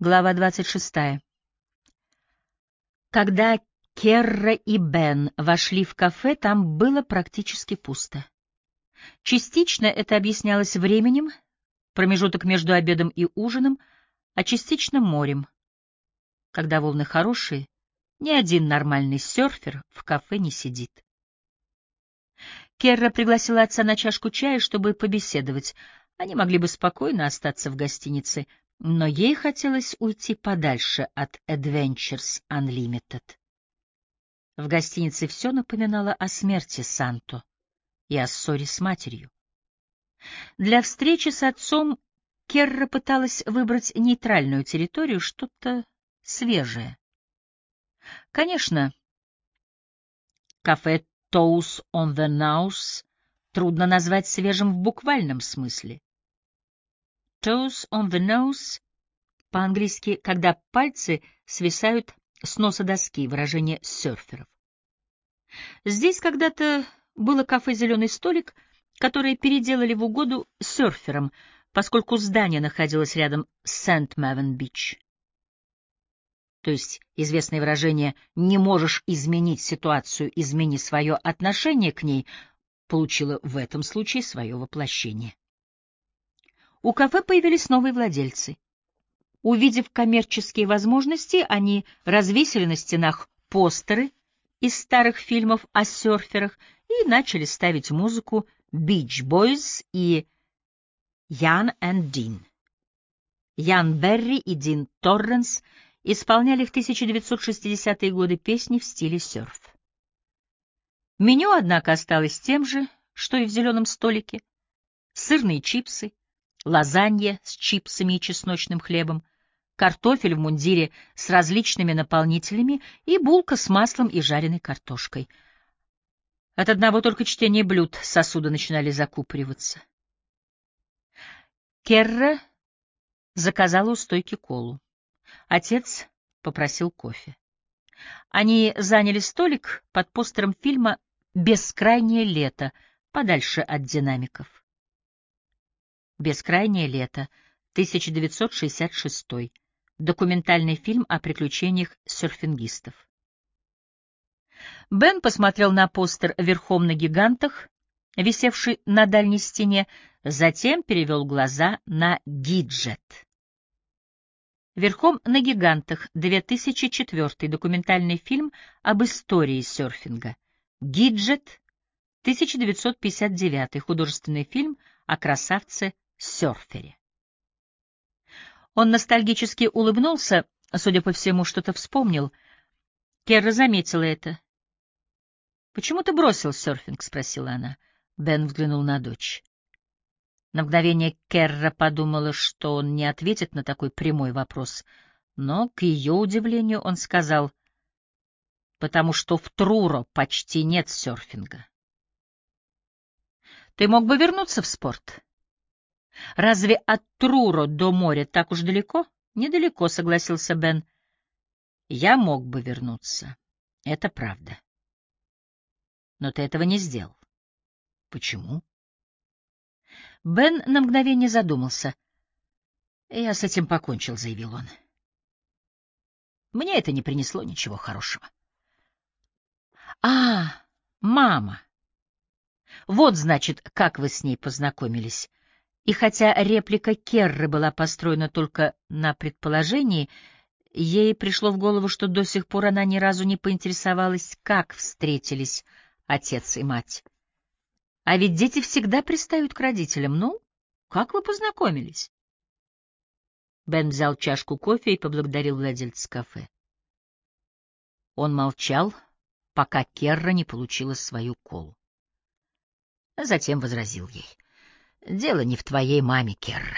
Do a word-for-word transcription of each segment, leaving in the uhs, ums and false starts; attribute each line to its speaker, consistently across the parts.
Speaker 1: Глава двадцать шестая. Когда Керра и Бен вошли в кафе, там было практически пусто. Частично это объяснялось временем, промежуток между обедом и ужином, а частично морем. Когда волны хорошие, ни один нормальный серфер в кафе не сидит. Керра пригласила отца на чашку чая, чтобы побеседовать. Они могли бы спокойно остаться в гостинице, но ей хотелось уйти подальше от Adventures Unlimited. В гостинице все напоминало о смерти Санто и о ссоре с матерью. Для встречи с отцом Керра пыталась выбрать нейтральную территорию, что-то свежее. Конечно, кафе Toes on the Nose трудно назвать свежим в буквальном смысле. Toes on the Nose по-английски, когда пальцы свисают с носа доски, выражение серферов. Здесь когда-то было кафе «Зеленый столик», которое переделали в угоду серферам, поскольку здание находилось рядом с Сент-Мавен-Бич. То есть известное выражение «не можешь изменить ситуацию, измени свое отношение к ней» получило в этом случае свое воплощение. У кафе появились новые владельцы. Увидев коммерческие возможности, они развесили на стенах постеры из старых фильмов о серферах и начали ставить музыку Beach Boys и Ян и Дин. Ян Берри и Дин Торренс исполняли в тысяча девятьсот шестидесятые годы песни в стиле серф. Меню, однако, осталось тем же, что и в «Зеленом столике». Сырные чипсы, лазанья с чипсами и чесночным хлебом, картофель в мундире с различными наполнителями и булка с маслом и жареной картошкой. От одного только чтения блюд сосуды начинали закупориваться. Керра заказала у стойки колу. Отец попросил кофе. Они заняли столик под постером фильма «Бескрайнее лето», подальше от динамиков. «Бескрайнее лето», тысяча девятьсот шестьдесят шестой. Документальный фильм о приключениях серфингистов. Бен посмотрел на постер «Верхом на гигантах», висевший на дальней стене, затем перевел глаза на «Гиджет». «Верхом на гигантах», две тысячи четвёртый, документальный фильм об истории серфинга. «Гиджет», тысяча девятьсот пятьдесят девятый, художественный фильм о красавце-серфере. Он ностальгически улыбнулся, судя по всему, что-то вспомнил. Керра заметила это. «Почему ты бросил серфинг?» — спросила она. Бен взглянул на дочь. На мгновение Керра подумала, что он не ответит на такой прямой вопрос, но, к ее удивлению, он сказал, «Потому что в Труро почти нет серфинга». «Ты мог бы вернуться в спорт?» «Разве от Труро до моря так уж далеко?» «Недалеко», — согласился Бен. «Я мог бы вернуться. Это правда. Но ты этого не сделал». «Почему?» Бен на мгновение задумался. «Я с этим покончил», — заявил он. «Мне это не принесло ничего хорошего». «А, мама! Вот, значит, как вы с ней познакомились». И хотя реплика Керры была построена только на предположении, ей пришло в голову, что до сих пор она ни разу не поинтересовалась, как встретились отец и мать. А ведь дети всегда пристают к родителям. Ну, как вы познакомились? Бен взял чашку кофе и поблагодарил владельца кафе. Он молчал, пока Керра не получила свою колу. А затем возразил ей. «Дело не в твоей маме, Керра.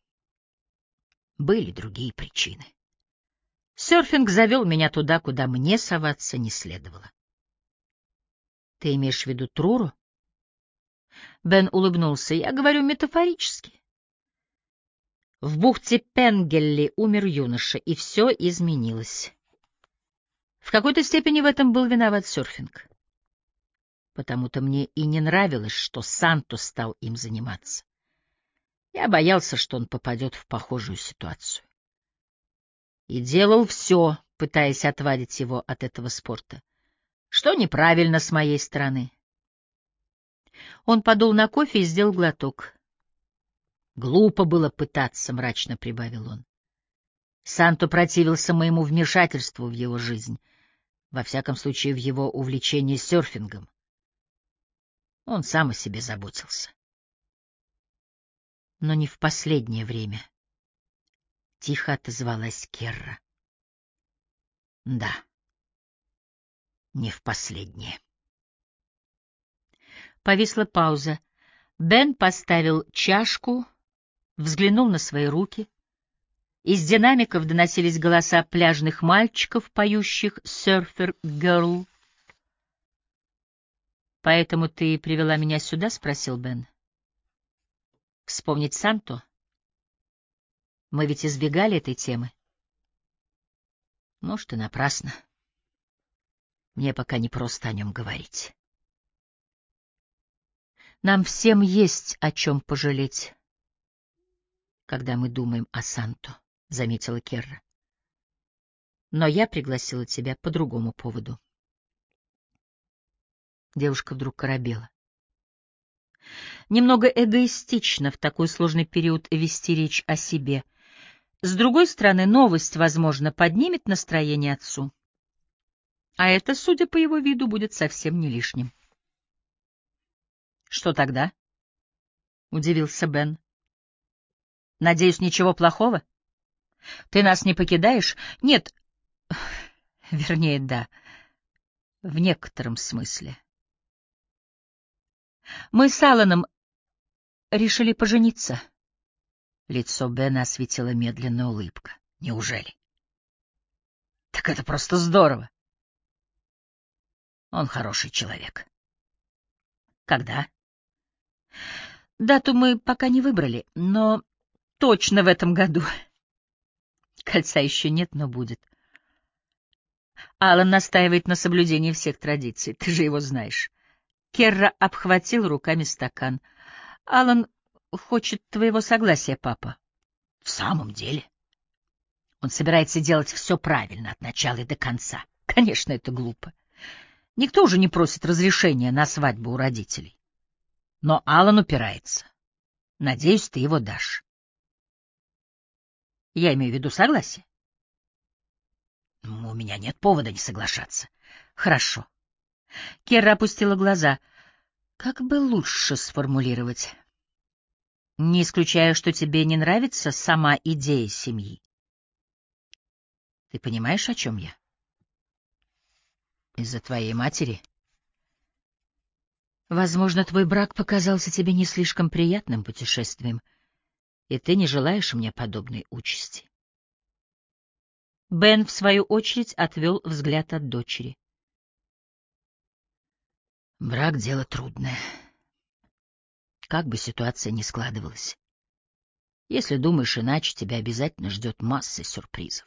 Speaker 1: Были другие причины. Серфинг завел меня туда, куда мне соваться не следовало». «Ты имеешь в виду Труру?» Бен улыбнулся. «Я говорю метафорически. В бухте Пенгелли умер юноша, и все изменилось. В какой-то степени в этом был виноват серфинг. Потому-то мне и не нравилось, что Санто стал им заниматься. Я боялся, что он попадет в похожую ситуацию. и делал все, пытаясь отвадить его от этого спорта, что неправильно с моей стороны. Он подул на кофе и сделал глоток. «Глупо было пытаться», — мрачно прибавил он. Санто противился моему вмешательству в его жизнь, во всяком случае в его увлечении серфингом. Он сам о себе заботился. Но не в последнее время. Тихо отозвалась Керра. Да, не в последнее. Повисла пауза. Бен поставил чашку, взглянул на свои руки. Из динамиков доносились голоса пляжных мальчиков, поющих «Surfer Girl». «Поэтому ты привела меня сюда?» — спросил Бен. «Вспомнить Санто? Мы ведь избегали этой темы». «Может, и напрасно. Мне пока не просто о нем говорить». «Нам всем есть о чем пожалеть, когда мы думаем о Санто», — заметила Керра. «Но я пригласила тебя по другому поводу». Девушка вдруг оробела. Немного эгоистично в такой сложный период вести речь о себе. С другой стороны, новость, возможно, поднимет настроение отцу. А это, судя по его виду, будет совсем не лишним. «Что тогда?» — удивился Бен. «Надеюсь, ничего плохого? Ты нас не покидаешь?» «Нет, вернее, да, в некотором смысле. Мы с Алланом решили пожениться». Лицо Бена осветила медленная улыбка. «Неужели?» «Так это просто здорово. Он хороший человек». «Когда?» «Дату мы пока не выбрали, но точно в этом году. Кольца еще нет, но будет. Аллан настаивает на соблюдении всех традиций, ты же его знаешь». Керра обхватил руками стакан. «Аллан хочет твоего согласия, папа». «В самом деле?» Он собирается делать все правильно от начала и до конца. Конечно, это глупо. Никто уже не просит разрешения на свадьбу у родителей. Но Аллан упирается. Надеюсь, ты его дашь. Я имею в виду согласие. Ну, у меня нет повода не соглашаться. Хорошо. Керра опустила глаза. Как бы лучше сформулировать? Не исключаю, что тебе не нравится сама идея семьи. Ты понимаешь, о чем я? Из-за твоей матери? Возможно, твой брак показался тебе не слишком приятным путешествием, и ты не желаешь мне подобной участи. Бен, в свою очередь, отвел взгляд от дочери. Брак — дело трудное. Как бы ситуация ни складывалась. Если думаешь иначе, тебя обязательно ждет масса сюрпризов.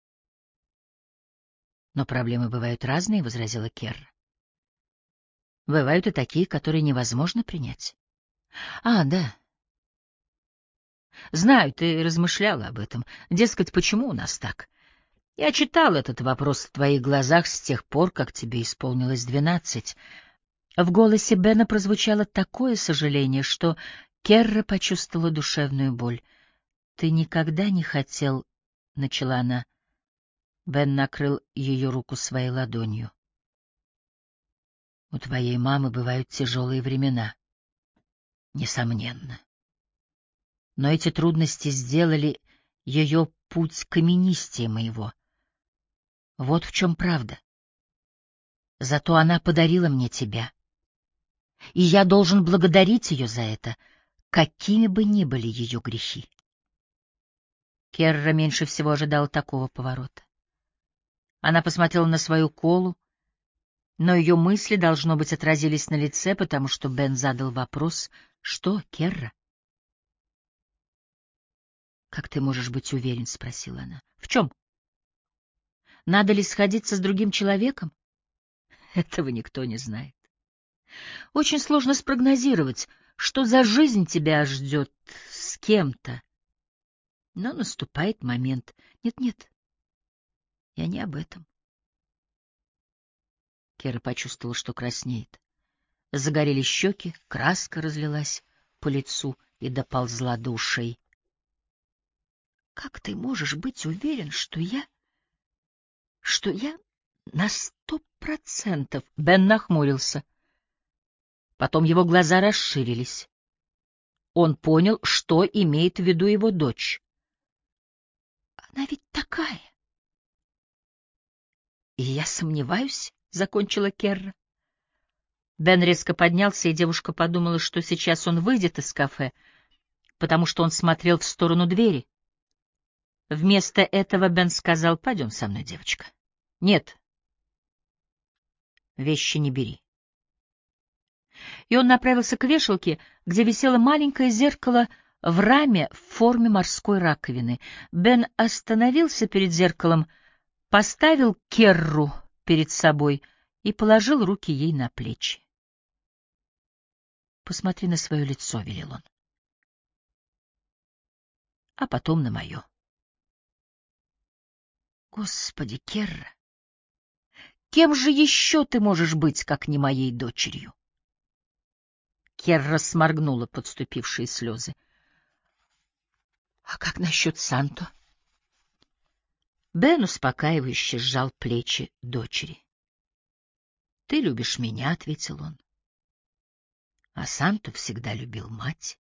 Speaker 1: Но проблемы бывают разные, — возразила Керра. Бывают и такие, которые невозможно принять. А, да. Знаю, ты размышляла об этом. Дескать, почему у нас так? Я читал этот вопрос в твоих глазах с тех пор, как тебе исполнилось двенадцать. В голосе Бена прозвучало такое сожаление, что Керра почувствовала душевную боль. «Ты никогда не хотел...» — начала она. Бен накрыл ее руку своей ладонью. «У твоей мамы бывают тяжелые времена. Несомненно. Но эти трудности сделали ее путь каменистее моего. Вот в чем правда. Зато она подарила мне тебя. И я должен благодарить ее за это, какими бы ни были ее грехи». Керра меньше всего ожидала такого поворота. Она посмотрела на свою колу, но ее мысли, должно быть, отразились на лице, потому что Бен задал вопрос: «Что, Керра?» «Как ты можешь быть уверен?» — спросила она. «В чем? Надо ли сходиться с другим человеком?» Этого никто не знает. Очень сложно спрогнозировать, что за жизнь тебя ждет с кем-то. Но наступает момент. Нет-нет, Я не об этом. Кера почувствовала, что краснеет. Загорелись щеки, краска разлилась по лицу и доползла до ушей. — Как ты можешь быть уверен, что я... что я на сто процентов? Бен нахмурился. Потом его глаза расширились. Он понял, что имеет в виду его дочь. Она ведь такая. И я сомневаюсь, — закончила Керра. Бен резко поднялся, и девушка подумала, что сейчас он выйдет из кафе, потому что он смотрел в сторону двери. Вместо этого Бен сказал: «Пойдем со мной, девочка». «Нет, вещи не бери». И он направился к вешалке, где висело маленькое зеркало в раме в форме морской раковины. Бен остановился перед зеркалом, поставил Керру перед собой и положил руки ей на плечи. «Посмотри на свое лицо», — велел он, — «а потом на мое». Господи, Керра, кем же еще ты можешь быть, как не моей дочерью? Керра сморгнула подступившие слезы. — А как насчет Санто? Бен успокаивающе сжал плечи дочери. — Ты любишь меня, — ответил он. А Санто всегда любил мать.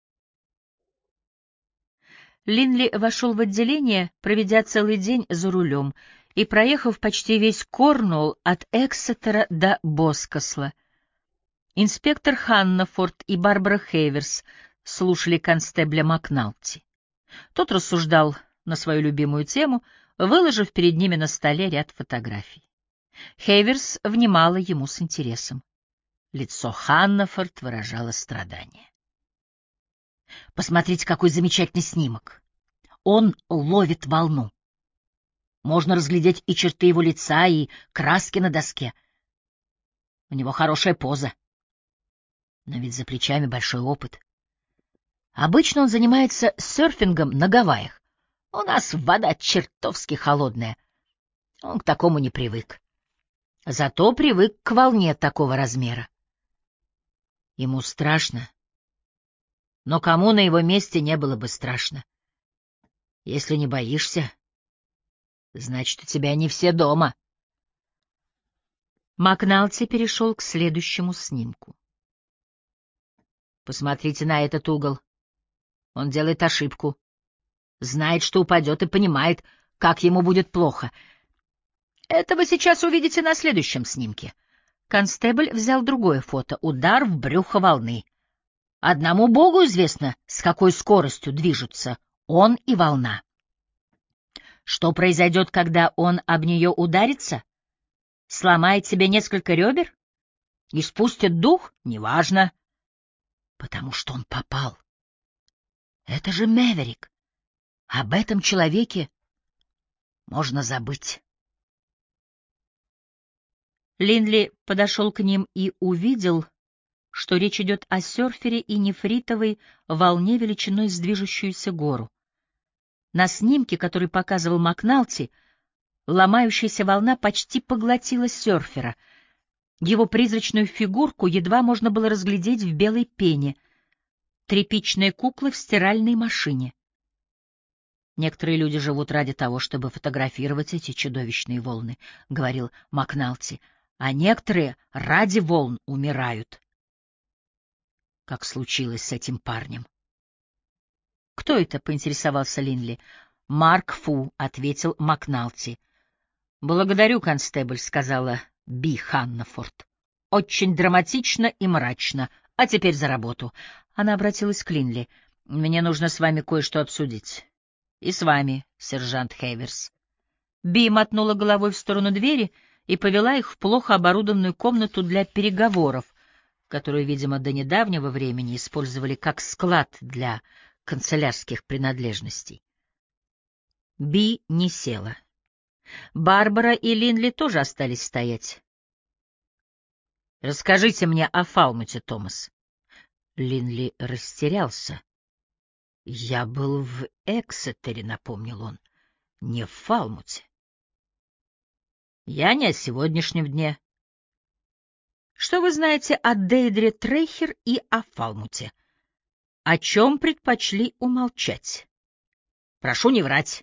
Speaker 1: Линли вошел в отделение, проведя целый день за рулем и проехав почти весь Корнуолл от Эксетера до Боскосла. Инспектор Ханнафорд и Барбара Хейверс слушали констебля Макналти. Тот рассуждал на свою любимую тему, выложив перед ними на столе ряд фотографий. Хейверс внимала ему с интересом. Лицо Ханнафорд выражало страдание. «Посмотрите, какой замечательный снимок! Он ловит волну. Можно разглядеть и черты его лица, и краски на доске. У него хорошая поза. Но ведь за плечами большой опыт. Обычно он занимается серфингом на Гавайях. У нас вода чертовски холодная. Он к такому не привык. Зато привык к волне такого размера. Ему страшно. Но кому на его месте не было бы страшно? Если не боишься, значит, у тебя не все дома. Макналти перешел к следующему снимку. Посмотрите на этот угол. Он делает ошибку. Знает, что упадет, и понимает, как ему будет плохо. Это вы сейчас увидите на следующем снимке. Констебль взял другое фото. Удар в брюхо волны. Одному Богу известно, с какой скоростью движутся он и волна. Что произойдет, когда он об нее ударится? Сломает себе несколько ребер? И спустит дух? Неважно. Потому что он попал. Это же Мэверик. Об этом человеке можно забыть. Линли подошел к ним и увидел, что речь идет о серфере и нефритовой волне величиной с движущуюся гору. На снимке, который показывал Макналти, ломающаяся волна почти поглотила серфера. Его призрачную фигурку едва можно было разглядеть в белой пене. Тряпичная кукла в стиральной машине. Некоторые люди живут ради того, чтобы фотографировать эти чудовищные волны, — говорил Макналти, — а некоторые ради волн умирают. Как случилось с этим парнем. — Кто это? — поинтересовался Линли. — Марк Фу, — ответил Макналти. — Благодарю, констебль, — сказала Би Ханнафорд. — Очень драматично и мрачно. А теперь за работу. Она обратилась к Линли. — Мне нужно с вами кое-что обсудить. — И с вами, сержант Хейверс. Би мотнула головой в сторону двери и повела их в плохо оборудованную комнату для переговоров, которую, видимо, до недавнего времени использовали как склад для канцелярских принадлежностей. Би не села. Барбара и Линли тоже остались стоять. «Расскажите мне о Фалмуте, Томас». Линли растерялся. «Я был в Эксетере», — напомнил он, — «не в Фалмуте». Я не о сегодняшнем дне. Что вы знаете о Дейдре Трейхер и о Фалмуте? О чем предпочли умолчать? Прошу не врать.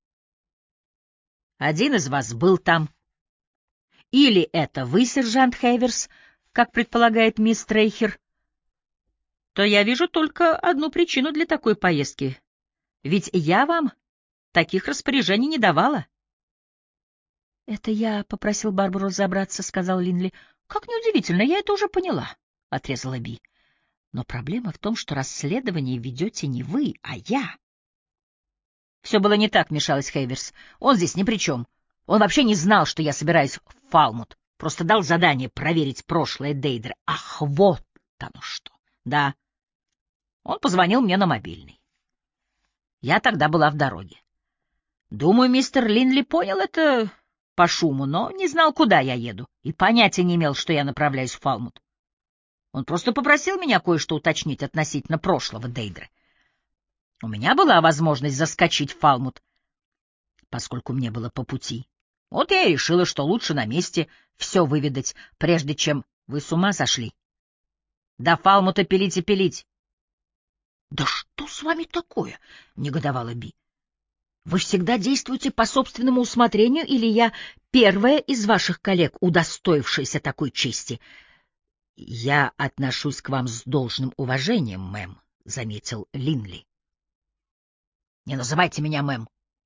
Speaker 1: Один из вас был там. Или это вы, сержант Хейверс, как предполагает мисс Трейхер, то я вижу только одну причину для такой поездки. Ведь я вам таких распоряжений не давала. — Это я попросил Барбару разобраться, — сказал Линли. — Как неудивительно, я это уже поняла, — отрезала Би. — Но проблема в том, что расследование ведете не вы, а я. — Все было не так, — вмешалась Хейверс. — Он здесь ни при чем. Он вообще не знал, что я собираюсь в Фалмут. Просто дал задание проверить прошлое Дейдра. Ах, вот оно что. Да. Он позвонил мне на мобильный. Я тогда была в дороге. Думаю, мистер Линли понял это по шуму, но не знал, куда я еду, и понятия не имел, что я направляюсь в Фалмут. Он просто попросил меня кое-что уточнить относительно прошлого Дейдра. У меня была возможность заскочить в Фалмут, поскольку мне было по пути. Вот я и решила, что лучше на месте все выведать, прежде чем вы с ума сошли. До Фалмута пилить и пилить. — Да что с вами такое? — негодовала Би. — Вы всегда действуете по собственному усмотрению, или я первая из ваших коллег, удостоившаяся такой чести? — Я отношусь к вам с должным уважением, мэм, — заметил Линли. — Не называйте меня мэм.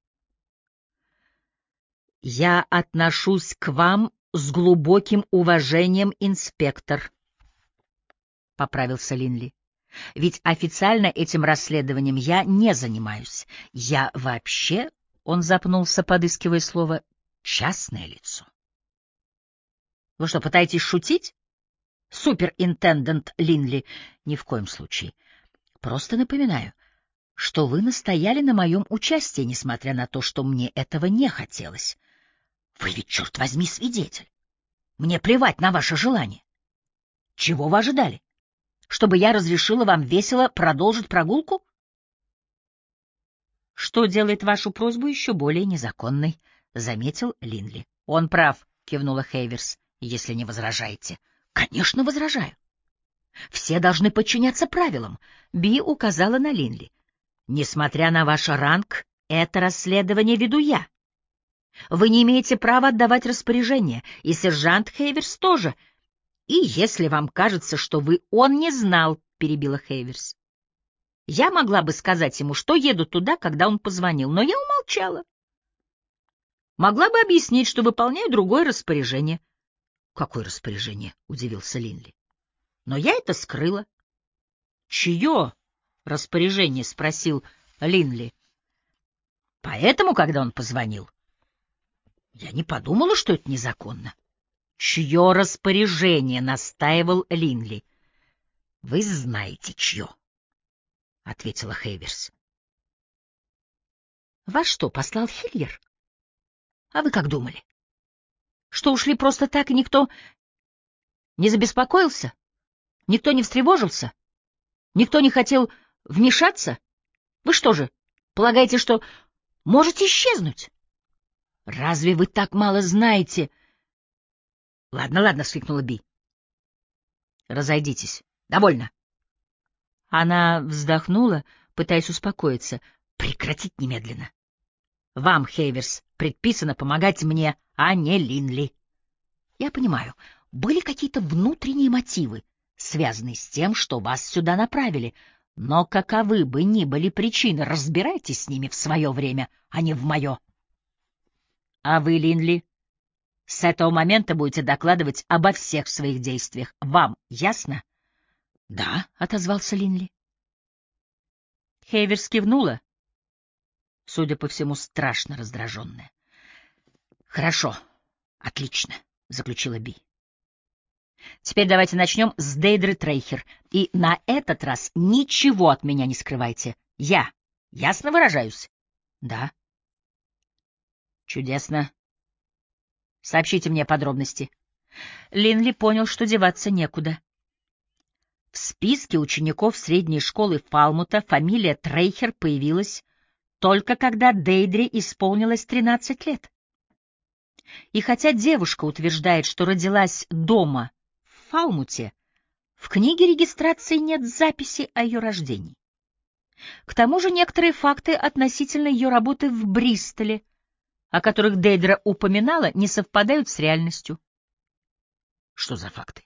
Speaker 1: — Я отношусь к вам с глубоким уважением, инспектор, — поправился Линли. — Ведь официально этим расследованием я не занимаюсь. Я вообще, — он запнулся, подыскивая слово, — частное лицо. — Вы что, пытаетесь шутить? Суперинтендент Линли? Ни в коем случае. Просто напоминаю, что вы настояли на моем участии, несмотря на то, что мне этого не хотелось. Вы ведь, черт возьми, свидетель. Мне плевать на ваше желание. Чего вы ожидали? Чтобы я разрешила вам весело продолжить прогулку? Что делает вашу просьбу еще более незаконной, — заметил Линли. — Он прав, — кивнула Хейверс, — если не возражаете. — Конечно, возражаю. Все должны подчиняться правилам. Би указала на Линли. Несмотря на ваш ранг, это расследование веду я. Вы не имеете права отдавать распоряжения, и сержант Хейверс тоже. И если вам кажется, что вы... Он не знал, — перебила Хейверс. Я могла бы сказать ему, что еду туда, когда он позвонил, но я умолчала. Могла бы объяснить, что выполняю другое распоряжение. — Какое распоряжение? — удивился Линли. — Но я это скрыла. — Чье распоряжение? — спросил Линли. — Поэтому, когда он позвонил, я не подумала, что это незаконно. — Чье распоряжение? — настаивал Линли. — Вы знаете, чье, — ответила Хейверс. — Вас что, послал Хиллер? А вы как думали? Что ушли просто так, и никто не забеспокоился? Никто не встревожился? Никто не хотел вмешаться? Вы что же, полагаете, что можете исчезнуть? Разве вы так мало знаете? — Ладно, ладно, — вскрикнула Би. — Разойдитесь. Довольно. Она вздохнула, пытаясь успокоиться. — Прекратить немедленно. Вам, Хейверс, предписано помогать мне, а не Линли. Я понимаю, были какие-то внутренние мотивы, связанные с тем, что вас сюда направили, но каковы бы ни были причины, разбирайтесь с ними в свое время, а не в мое. А вы, Линли, с этого момента будете докладывать обо всех своих действиях. Вам ясно? — Да, — отозвался Линли. Хейверс кивнула, судя по всему, страшно раздраженная. — Хорошо, отлично, — заключила Би. — Теперь давайте начнем с Дейдры Трейхер, и на этот раз ничего от меня не скрывайте. Я ясно выражаюсь? — Да. — Чудесно. Сообщите мне подробности. Линли понял, что деваться некуда. В списке учеников средней школы Фалмута фамилия Трейхер появилась только когда Дейдре исполнилось тринадцать лет. И хотя девушка утверждает, что родилась дома в Фалмуте, в книге регистрации нет записи о ее рождении. К тому же некоторые факты относительно ее работы в Бристоле, о которых Дейдра упоминала, не совпадают с реальностью. Что за факты?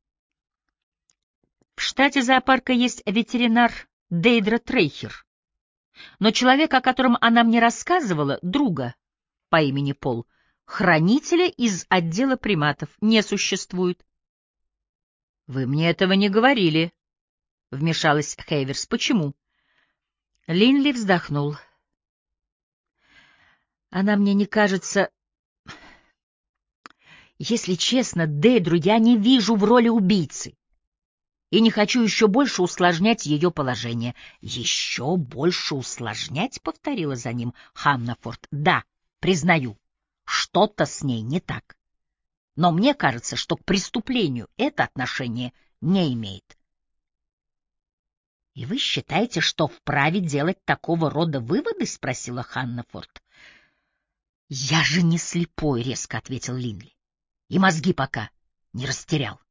Speaker 1: В штате зоопарка есть ветеринар Дейдра Трейхер, но человек, о котором она мне рассказывала, друга по имени Пол, хранителя из отдела приматов, не существует. — Вы мне этого не говорили, — вмешалась Хейверс. — Почему? Линли вздохнул. — Она мне не кажется... Если честно, Дейдру я не вижу в роли убийцы. И не хочу еще больше усложнять ее положение. — Еще больше усложнять? — повторила за ним Ханнафорд. — Да, признаю, что-то с ней не так. Но мне кажется, что к преступлению это отношение не имеет. — И вы считаете, что вправе делать такого рода выводы? — спросила Ханнафорд. — Я же не слепой, — резко ответил Линли. — И мозги пока не растерял.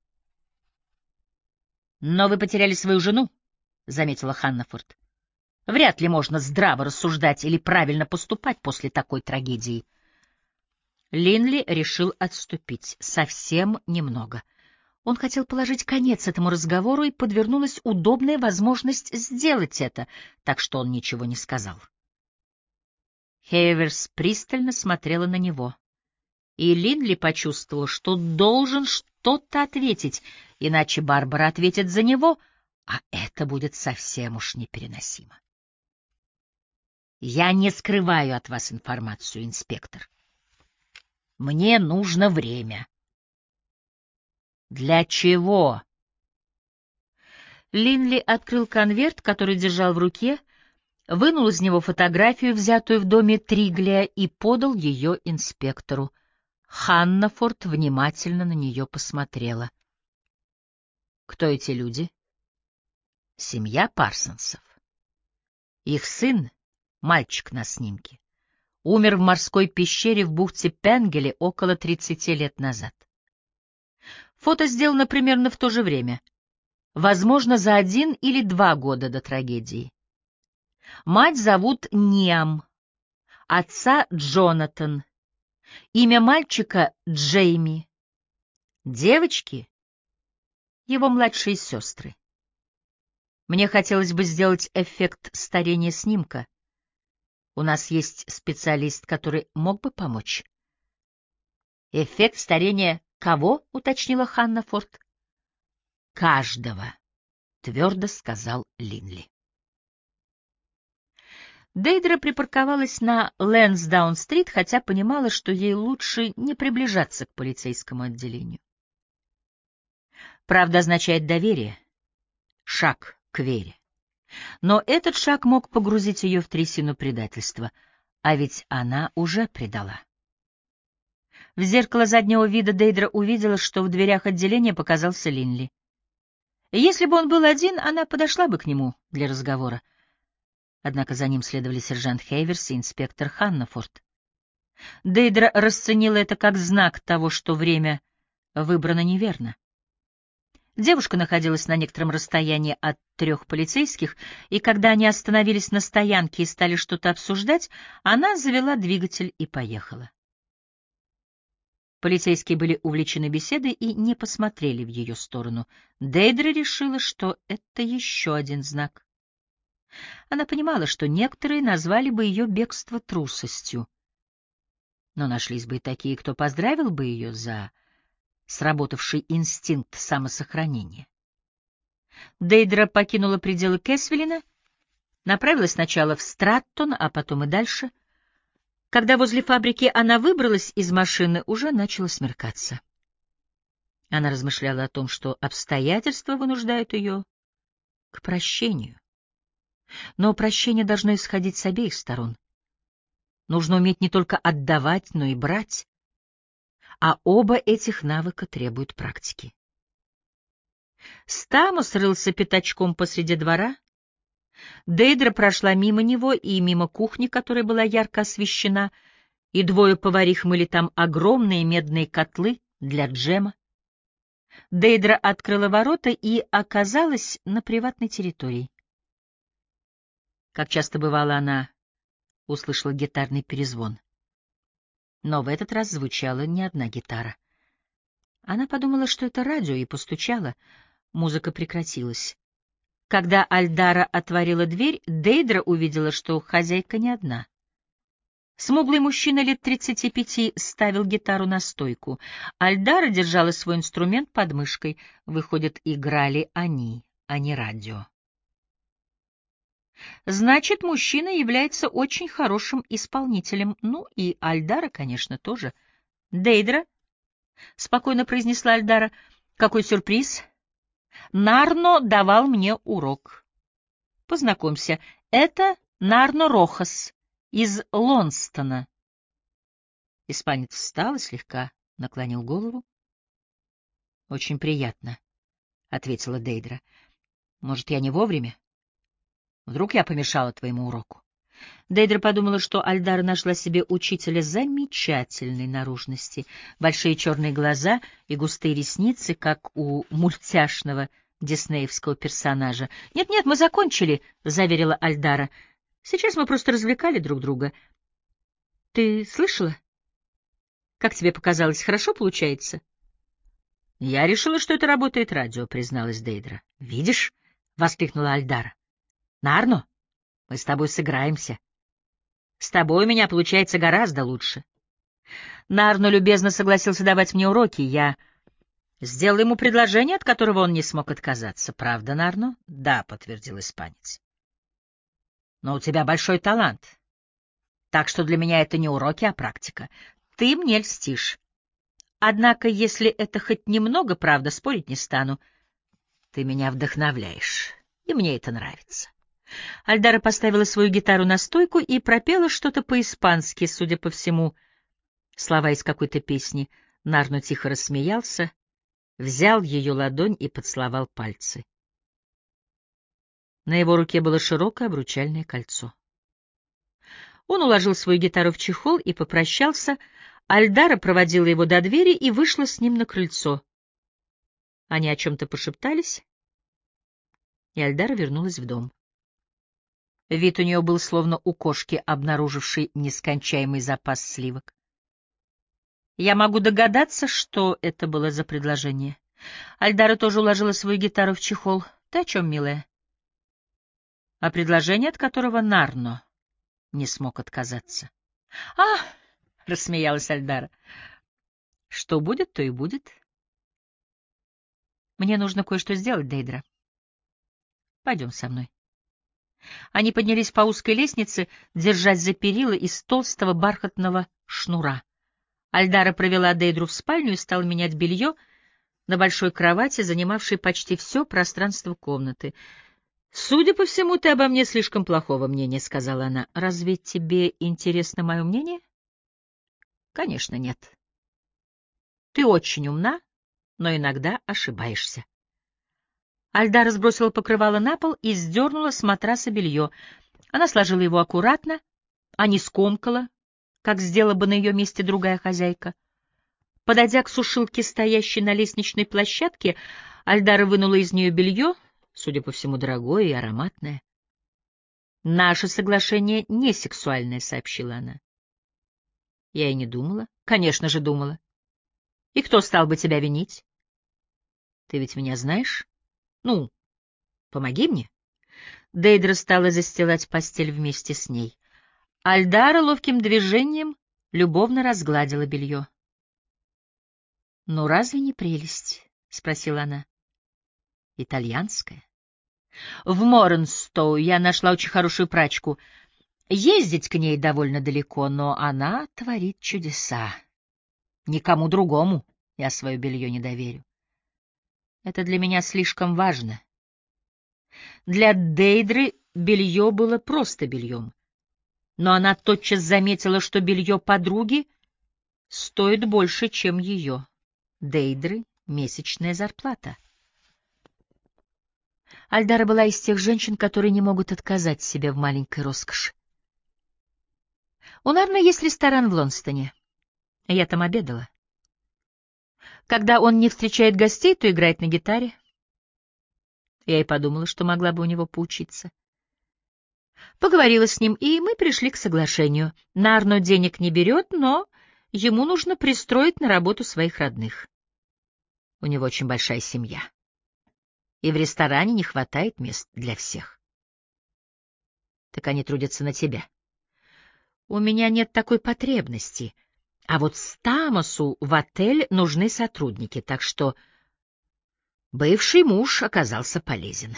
Speaker 1: — Но вы потеряли свою жену, — заметила Ханнафорд. — Вряд ли можно здраво рассуждать или правильно поступать после такой трагедии. Линли решил отступить. Совсем немного. Он хотел положить конец этому разговору, и подвернулась удобная возможность сделать это, так что он ничего не сказал. Хейверс пристально смотрела на него, и Линли почувствовал, что должен что-то ответить, иначе Барбара ответит за него, а это будет совсем уж непереносимо. «Я не скрываю от вас информацию, инспектор. Мне нужно время». «Для чего?» Линли открыл конверт, который держал в руке, вынул из него фотографию, взятую в доме Триглия, и подал ее инспектору. Ханнафорд внимательно на нее посмотрела. «Кто эти люди?» «Семья Парсонсов. Их сын, мальчик на снимке, умер в морской пещере в бухте Пенгеле около тридцати лет назад. Фото сделано примерно в то же время, возможно, за один или два года до трагедии. Мать зовут Ниам, отца Джонатан, имя мальчика Джейми, девочки — его младшие сестры. Мне хотелось бы сделать эффект старения снимка. У нас есть специалист, который мог бы помочь». «Эффект старения кого?» — уточнила Ханнафорд. «Каждого», — твердо сказал Линли. Дейдра припарковалась на Лэнсдаун-стрит, хотя понимала, что ей лучше не приближаться к полицейскому отделению. Правда означает доверие, шаг к вере. Но этот шаг мог погрузить ее в трясину предательства, а ведь она уже предала. В зеркало заднего вида Дейдра увидела, что в дверях отделения показался Линли. Если бы он был один, она подошла бы к нему для разговора. Однако за ним следовали сержант Хейверс и инспектор Ханнафорд. Дейдра расценила это как знак того, что время выбрано неверно. Девушка находилась на некотором расстоянии от трех полицейских, и когда они остановились на стоянке и стали что-то обсуждать, она завела двигатель и поехала. Полицейские были увлечены беседой и не посмотрели в ее сторону. Дейдра решила, что это еще один знак. Она понимала, что некоторые назвали бы ее бегство трусостью. Но нашлись бы и такие, кто поздравил бы ее за сработавший инстинкт самосохранения. Дейдра покинула пределы Кэсвиллина, направилась сначала в Страттон, а потом и дальше. Когда возле фабрики она выбралась из машины, уже начало смеркаться. Она размышляла о том, что обстоятельства вынуждают ее к прощению. Но прощение должно исходить с обеих сторон. Нужно уметь не только отдавать, но и брать. А оба этих навыка требуют практики. Стамус рылся пятачком посреди двора. Дейдра прошла мимо него и мимо кухни, которая была ярко освещена, и двое поварих мыли там огромные медные котлы для джема. Дейдра открыла ворота и оказалась на приватной территории. Как часто бывало, она услышала гитарный перезвон. Но в этот раз звучала не одна гитара. Она подумала, что это радио, и постучала. Музыка прекратилась. Когда Альдара отворила дверь, Дейдра увидела, что хозяйка не одна. Смуглый мужчина лет тридцати пяти ставил гитару на стойку. Альдара держала свой инструмент под мышкой. Выходит, играли они, а не радио. Значит, мужчина является очень хорошим исполнителем. Ну, и Альдара, конечно, тоже. «Дейдра», — спокойно произнесла Альдара, — «какой сюрприз! Нарно давал мне урок. Познакомься, это Нарно Рохас из Лонстона». Испанец встал и слегка наклонил голову. «Очень приятно», — ответила Дейдра. «Может, я не вовремя? Вдруг я помешала твоему уроку?» Дейдра подумала, что Альдара нашла себе учителя замечательной наружности. Большие черные глаза и густые ресницы, как у мультяшного диснеевского персонажа. «Нет-нет, мы закончили», — заверила Альдара. «Сейчас мы просто развлекали друг друга. Ты слышала? Как тебе показалось, хорошо получается?» «Я решила, что это работает радио», — призналась Дейдра. «Видишь?» — воскликнула Альдара. «Нарно, мы с тобой сыграемся. С тобой у меня получается гораздо лучше». Нарно любезно согласился давать мне уроки. Я сделал ему предложение, от которого он не смог отказаться. «Правда, Нарно?» «Да», — подтвердил испанец. «Но у тебя большой талант. Так что для меня это не уроки, а практика. Ты мне льстишь. Однако, если это хоть немного правда, спорить не стану. Ты меня вдохновляешь, и мне это нравится». Альдара поставила свою гитару на стойку и пропела что-то по-испански, судя по всему, слова из какой-то песни. Нарно тихо рассмеялся, взял ее ладонь и поцеловал пальцы. На его руке было широкое обручальное кольцо. Он уложил свою гитару в чехол и попрощался. Альдара проводила его до двери и вышла с ним на крыльцо. Они о чем-то пошептались, и Альдара вернулась в дом. Вид у нее был словно у кошки, обнаружившей нескончаемый запас сливок. Я могу догадаться, что это было за предложение. Альдара тоже уложила свою гитару в чехол. Ты о чем, милая? О предложении, от которого Нарно не смог отказаться. — А, — рассмеялась Альдара, — что будет, то и будет. Мне нужно кое-что сделать, Дейдра. Пойдем со мной. Они поднялись по узкой лестнице, держась за перила из толстого бархатного шнура. Альдара провела Дейдру в спальню и стала менять белье на большой кровати, занимавшей почти все пространство комнаты. «Судя по всему, ты обо мне слишком плохого мнения», — сказала она. «Разве тебе интересно мое мнение?» «Конечно, нет. Ты очень умна, но иногда ошибаешься». Альдара сбросила покрывало на пол и сдернула с матраса белье. Она сложила его аккуратно, а не скомкала, как сделала бы на ее месте другая хозяйка. Подойдя к сушилке, стоящей на лестничной площадке, Альдара вынула из нее белье, судя по всему, дорогое и ароматное. «Наше соглашение не сексуальное», — сообщила она. Я и не думала. Конечно же, думала. И кто стал бы тебя винить? Ты ведь меня знаешь? Ну, помоги мне. Дейдра стала застилать постель вместе с ней. Альдара ловким движением любовно разгладила белье. — Ну, разве не прелесть? — спросила она. — Итальянская. В Моренстоу я нашла очень хорошую прачку. Ездить к ней довольно далеко, но она творит чудеса. Никому другому я свое белье не доверю. Это для меня слишком важно. Для Дейдры белье было просто бельем, но она тотчас заметила, что белье подруги стоит больше, чем ее, Дейдры, месячная зарплата. Альдара была из тех женщин, которые не могут отказать себе в маленькой роскоши. У Нарно есть ресторан в Лонстоне. Я там обедала. Когда он не встречает гостей, то играет на гитаре. Я и подумала, что могла бы у него поучиться. Поговорила с ним, и мы пришли к соглашению. Нарно денег не берет, но ему нужно пристроить на работу своих родных. У него очень большая семья. И в ресторане не хватает мест для всех. Так они трудятся на тебя. У меня нет такой потребности. А вот Стамосу в отель нужны сотрудники, так что бывший муж оказался полезен.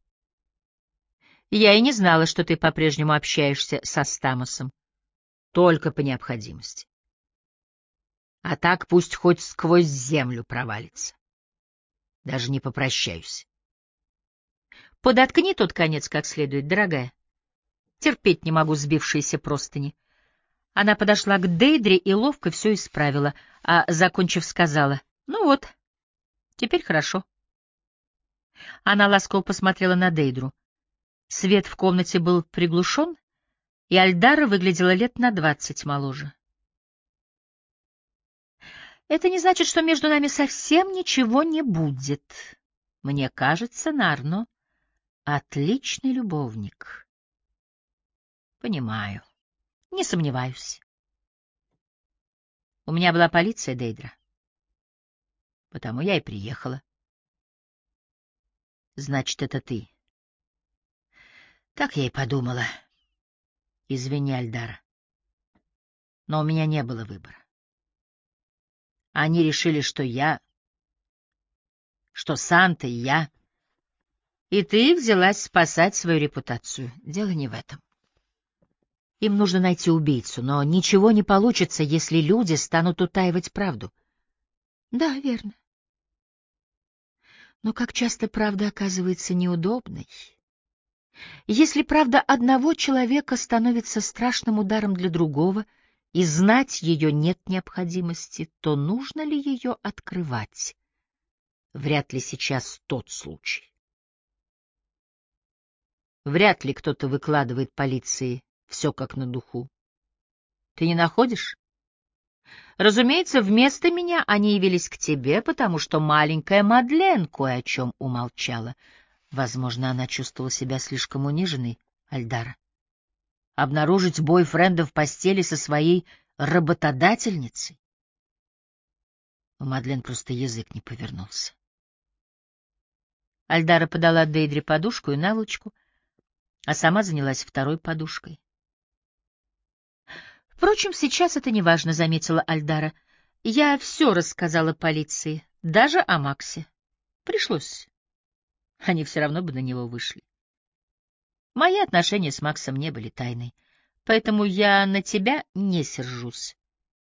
Speaker 1: Я и не знала, что ты по-прежнему общаешься со Стамосом. Только по необходимости. А так пусть хоть сквозь землю провалится. Даже не попрощаюсь. Подоткни тот конец как следует, дорогая. Терпеть не могу сбившиеся простыни. Она подошла к Дейдре и ловко все исправила, а, закончив, сказала: «Ну вот, теперь хорошо». Она ласково посмотрела на Дейдру. Свет в комнате был приглушен, и Альдара выглядела лет на двадцать моложе. «Это не значит, что между нами совсем ничего не будет. Мне кажется, Нарно — отличный любовник». «Понимаю. Не сомневаюсь. У меня была полиция, Дейдра. Потому я и приехала». «Значит, это ты». Так я и подумала. Извини, Альдара. Но у меня не было выбора. Они решили, что я, что Санта и я, и ты взялась спасать свою репутацию. Дело не в этом. Им нужно найти убийцу, но ничего не получится, если люди станут утаивать правду. Да, верно. Но как часто правда оказывается неудобной. Если правда одного человека становится страшным ударом для другого, и знать ее нет необходимости, то нужно ли ее открывать? Вряд ли сейчас тот случай. Вряд ли кто-то выкладывает полиции все как на духу. Ты не находишь? Разумеется, вместо меня они явились к тебе, потому что маленькая Мадлен кое о чем умолчала. Возможно, она чувствовала себя слишком униженной, Альдара. Обнаружить бойфренда в постели со своей работодательницей? У Мадлен просто язык не повернулся. Альдара подала Дейдре подушку и наволочку, а сама занялась второй подушкой. «Впрочем, сейчас это не важно», — заметила Альдара. «Я все рассказала полиции, даже о Максе. Пришлось. Они все равно бы на него вышли. Мои отношения с Максом не были тайной, поэтому я на тебя не сержусь.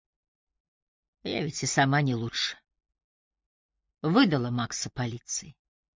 Speaker 1: Я ведь и сама не лучше. Выдала Макса полиции».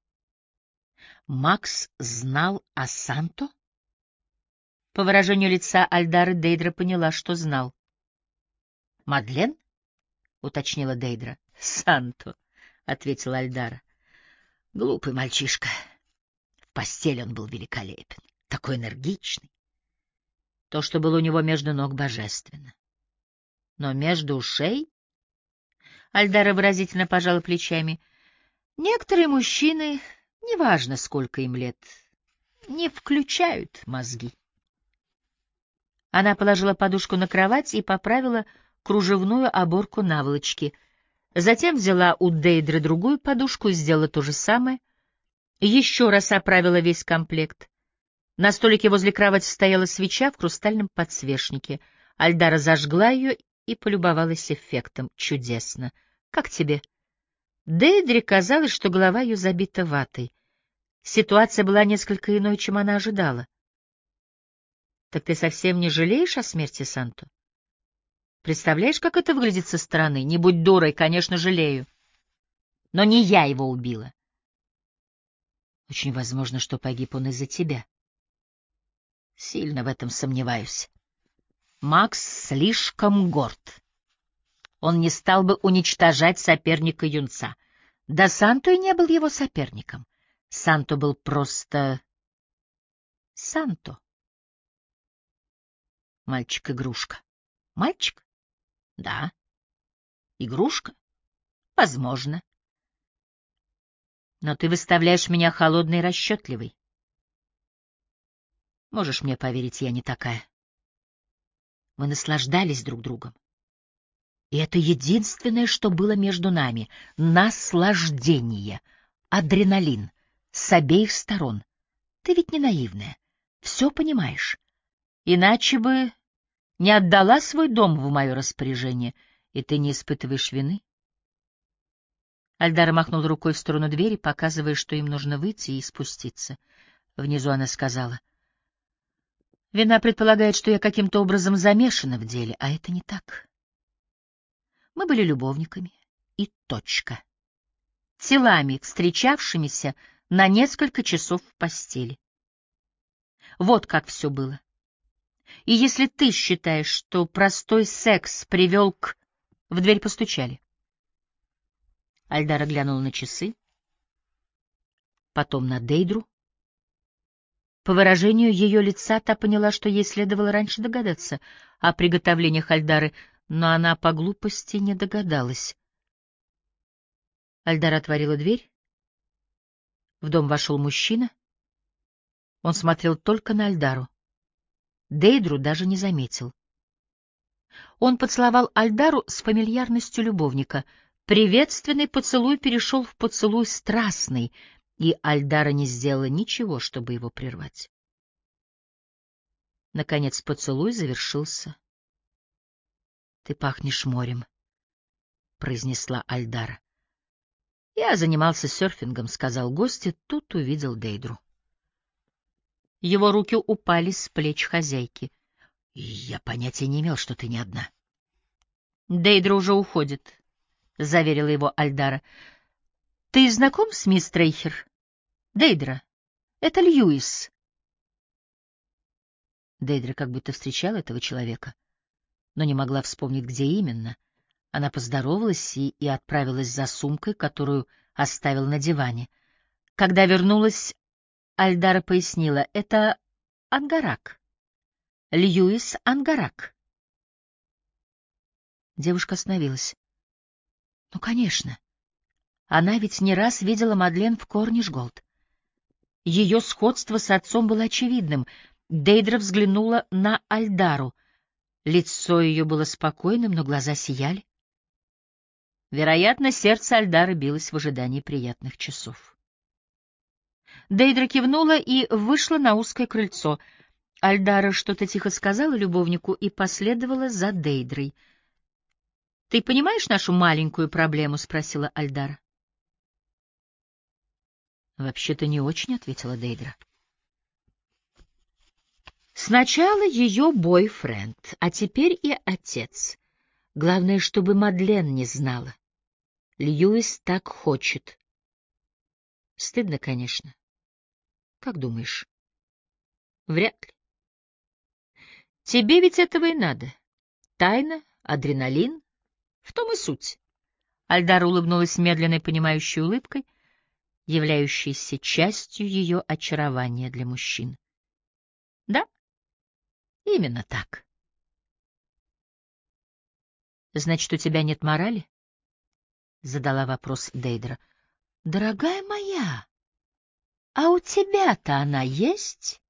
Speaker 1: Макс знал о Санто? По выражению лица Альдары Дейдра поняла, что знал. «Мадлен?» — уточнила Дейдра. «Санто», — ответила Альдара. «Глупый мальчишка. В постели он был великолепен, такой энергичный. То, что было у него между ног, божественно. Но между ушей...» Альдара выразительно пожала плечами. «Некоторые мужчины, неважно, сколько им лет, не включают мозги». Она положила подушку на кровать и поправила кружевную оборку наволочки. Затем взяла у Дейдры другую подушку и сделала то же самое. Еще раз оправила весь комплект. На столике возле кровати стояла свеча в хрустальном подсвечнике. Альдара зажгла ее и полюбовалась эффектом. Чудесно. Как тебе? Дейдре казалось, что голова ее забита ватой. Ситуация была несколько иной, чем она ожидала. Так ты совсем не жалеешь о смерти Санто? Представляешь, как это выглядит со стороны? Не будь дурой, конечно, жалею. Но не я его убила. Очень возможно, что погиб он из-за тебя. Сильно в этом сомневаюсь. Макс слишком горд. Он не стал бы уничтожать соперника юнца. Да Санто и не был его соперником. Санто был просто... Санто. Мальчик-игрушка. Мальчик? Да. Игрушка? Возможно. Но ты выставляешь меня холодной и расчетливой. Можешь мне поверить, я не такая. Мы наслаждались друг другом. И это единственное, что было между нами — наслаждение, адреналин, с обеих сторон. Ты ведь не наивная, все понимаешь. Иначе бы не отдала свой дом в мое распоряжение, и ты не испытываешь вины. Альдара махнул рукой в сторону двери, показывая, что им нужно выйти и спуститься. Внизу она сказала: «Вина предполагает, что я каким-то образом замешана в деле, а это не так. Мы были любовниками, и точка. Телами, встречавшимися на несколько часов в постели. Вот как все было. И если ты считаешь, что простой секс привел к...» В дверь постучали. Альдара глянула на часы, потом на Дейдру. По выражению ее лица та поняла, что ей следовало раньше догадаться о приготовлениях Альдары, но она по глупости не догадалась. Альдара отворила дверь. В дом вошел мужчина. Он смотрел только на Альдару. Дейдру даже не заметил. Он поцеловал Альдару с фамильярностью любовника. Приветственный поцелуй перешел в поцелуй страстный, и Альдара не сделала ничего, чтобы его прервать. Наконец поцелуй завершился. — Ты пахнешь морем, — произнесла Альдара. — Я занимался серфингом, — сказал гость, и тут увидел Дейдру. Его руки упали с плеч хозяйки. — Я понятия не имел, что ты не одна. — Дейдра уже уходит, — заверила его Альдара. — Ты знаком с мисс Трейхер? — Дейдра, это Льюис. Дейдра как будто встречала этого человека, но не могла вспомнить, где именно. Она поздоровалась и, и отправилась за сумкой, которую оставила на диване. Когда вернулась, Альдара пояснила: — это Ангарак. Льюис Ангарак. Девушка остановилась. Ну, конечно. Она ведь не раз видела Мадлен в Корнишголд. Ее сходство с отцом было очевидным. Дейдра взглянула на Альдару. Лицо ее было спокойным, но глаза сияли. Вероятно, сердце Альдары билось в ожидании приятных часов. Дейдра кивнула и вышла на узкое крыльцо. Альдара что-то тихо сказала любовнику и последовала за Дейдрой. — Ты понимаешь нашу маленькую проблему? — спросила Альдара. — Вообще-то не очень, — ответила Дейдра. Сначала ее бойфренд, а теперь и отец. Главное, чтобы Мадлен не знала. Льюис так хочет. Стыдно, конечно. Как думаешь? Вряд ли. Тебе ведь этого и надо. Тайна, адреналин. В том и суть. Альдара улыбнулась медленной, понимающей улыбкой, являющейся частью ее очарования для мужчин. Да, именно так. Значит, у тебя нет морали? Задала вопрос Дейдра. Дорогая моя, а у тебя-то она есть?